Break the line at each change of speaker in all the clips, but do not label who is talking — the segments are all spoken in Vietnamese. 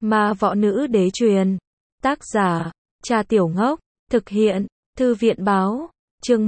Ma võ nữ đế truyền. Tác giả, Trà Tiểu Ngốc. Thực hiện, Thư viện báo. Chương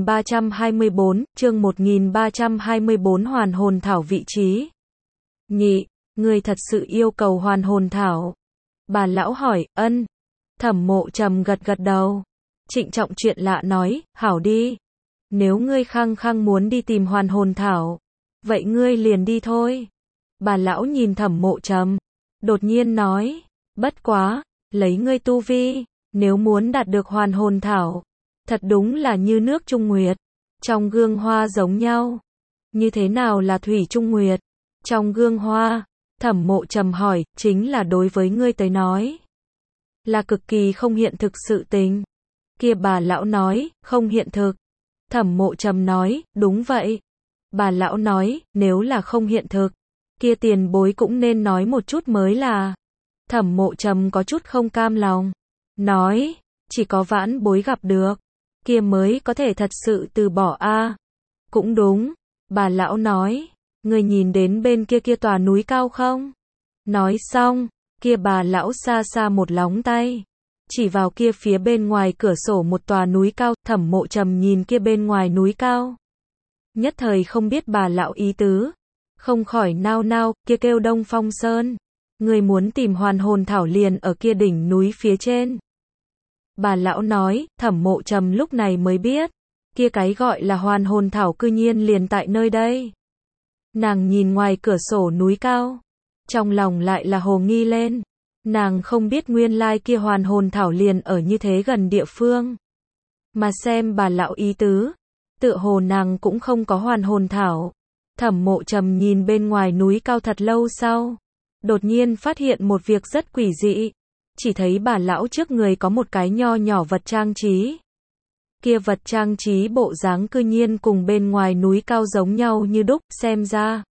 1324 hoàn hồn thảo vị trí. Nhị, người thật sự yêu cầu hoàn hồn thảo. Bà lão hỏi, ân. Thẩm Mộ Trầm gật gật đầu. Trịnh trọng chuyện lạ nói, hảo đi. Nếu ngươi khăng khăng muốn đi tìm hoàn hồn thảo, vậy ngươi liền đi thôi. Bà lão nhìn Thẩm Mộ Trầm, đột nhiên nói, bất quá, lấy ngươi tu vi, nếu muốn đạt được hoàn hồn thảo, thật đúng là như nước Trung Nguyệt, trong gương hoa giống nhau. Như thế nào là thủy Trung Nguyệt? Trong gương hoa, Thẩm Mộ Trầm hỏi, chính là đối với ngươi tới nói, là cực kỳ không hiện thực sự tình. Kia bà lão nói, không hiện thực. Thẩm Mộ Trầm nói, đúng vậy. Bà lão nói, nếu là không hiện thực, kia tiền bối cũng nên nói một chút mới là. Thẩm Mộ Trầm có chút không cam lòng. Nói, chỉ có vãn bối gặp được, kia mới có thể thật sự từ bỏ a. Cũng đúng. Bà lão nói, người nhìn đến bên kia tòa núi cao không? Nói xong, kia bà lão xa xa một lóng tay, chỉ vào kia phía bên ngoài cửa sổ một tòa núi cao. Thẩm Mộ Trầm nhìn kia bên ngoài núi cao, nhất thời không biết bà lão ý tứ, không khỏi nao nao, kia kêu Đông Phong Sơn. Người muốn tìm hoàn hồn thảo liền ở kia đỉnh núi phía trên. Bà lão nói, Thẩm Mộ Trầm lúc này mới biết, kia cái gọi là hoàn hồn thảo cư nhiên liền tại nơi đây. Nàng nhìn ngoài cửa sổ núi cao, trong lòng lại là hồ nghi lên. Nàng không biết nguyên lai kia hoàn hồn thảo liền ở như thế gần địa phương. Mà xem bà lão ý tứ, tựa hồ nàng cũng không có hoàn hồn thảo. Thẩm Mộ Trầm nhìn bên ngoài núi cao thật lâu sau, đột nhiên phát hiện một việc rất quỷ dị. Chỉ thấy bà lão trước người có một cái nho nhỏ vật trang trí. Kia vật trang trí bộ dáng cư nhiên cùng bên ngoài núi cao giống nhau như đúc, xem ra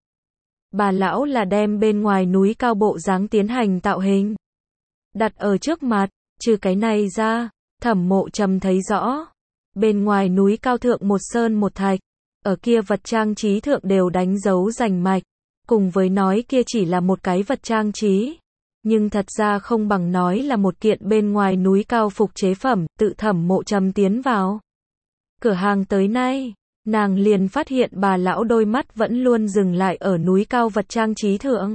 bà lão là đem bên ngoài núi cao bộ dáng tiến hành tạo hình, đặt ở trước mặt. Trừ cái này ra, Thẩm Mộ Trầm thấy rõ, bên ngoài núi cao thượng một sơn một thạch, ở kia vật trang trí thượng đều đánh dấu rành mạch, cùng với nói kia chỉ là một cái vật trang trí, nhưng thật ra không bằng nói là một kiện bên ngoài núi cao phục chế phẩm. Tự Thẩm Mộ Trầm tiến vào cửa hàng tới nay, nàng liền phát hiện bà lão đôi mắt vẫn luôn dừng lại ở núi cao vật trang trí thượng.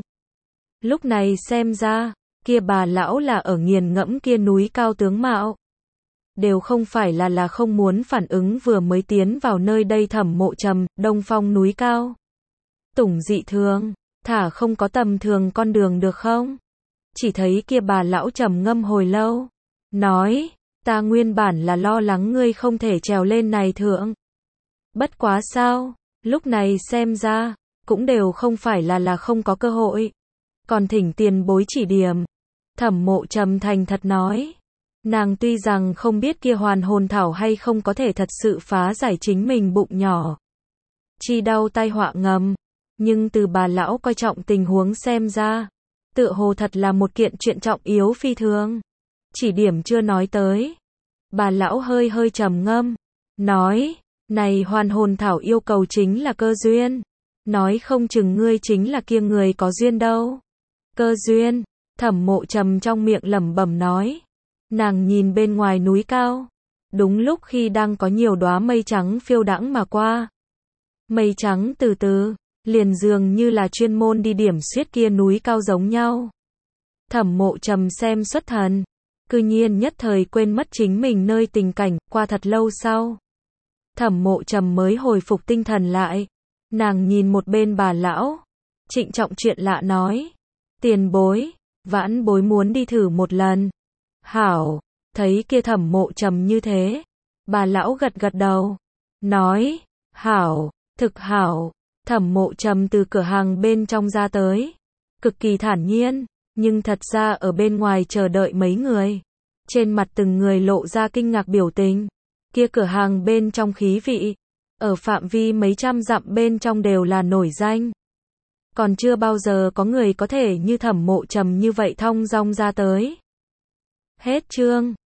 Lúc này xem ra, kia bà lão là ở nghiền ngẫm kia núi cao tướng mạo. Đều không phải là không muốn phản ứng vừa mới tiến vào nơi đây. Thẩm Mộ Trầm, Đông Phong núi cao, tủng dị thường, thả không có tầm thường con đường được không? Chỉ thấy kia bà lão trầm ngâm hồi lâu, nói, ta nguyên bản là lo lắng ngươi không thể trèo lên này thượng. Bất quá sao, lúc này xem ra, cũng đều không phải là không có cơ hội. Còn thỉnh tiền bối chỉ điểm. Thẩm Mộ Trầm thành thật nói, nàng tuy rằng không biết kia hoàn hồn thảo hay không có thể thật sự phá giải chính mình bụng nhỏ chi đau tai họa ngầm, nhưng từ bà lão coi trọng tình huống xem ra, tựa hồ thật là một kiện chuyện trọng yếu phi thường. Chỉ điểm chưa nói tới. Bà lão hơi hơi trầm ngâm, nói, này hoàn hồn thảo yêu cầu chính là cơ duyên. Nói không chừng ngươi chính là kia người có duyên đâu. Cơ duyên, Thẩm Mộ Trầm trong miệng lẩm bẩm nói. Nàng nhìn bên ngoài núi cao, đúng lúc khi đang có nhiều đóa mây trắng phiêu đãng mà qua. Mây trắng từ từ, liền dường như là chuyên môn đi điểm xuyết kia núi cao giống nhau. Thẩm Mộ Trầm xem xuất thần, cư nhiên nhất thời quên mất chính mình nơi tình cảnh. Qua thật lâu sau, Thẩm Mộ Trầm mới hồi phục tinh thần lại. Nàng nhìn một bên bà lão, trịnh trọng chuyện lạ nói, tiền bối, vãn bối muốn đi thử một lần. Hảo. Thấy kia Thẩm Mộ Trầm như thế, bà lão gật gật đầu, nói, hảo, thực hảo. Thẩm Mộ Trầm từ cửa hàng bên trong ra tới, cực kỳ thản nhiên, nhưng thật ra ở bên ngoài chờ đợi mấy người, trên mặt từng người lộ ra kinh ngạc biểu tình. Kia cửa hàng bên trong khí vị, ở phạm vi mấy trăm dặm bên trong đều là nổi danh. Còn chưa bao giờ có người có thể như Thẩm Mộ Trầm như vậy thong dong ra tới. Hết chương.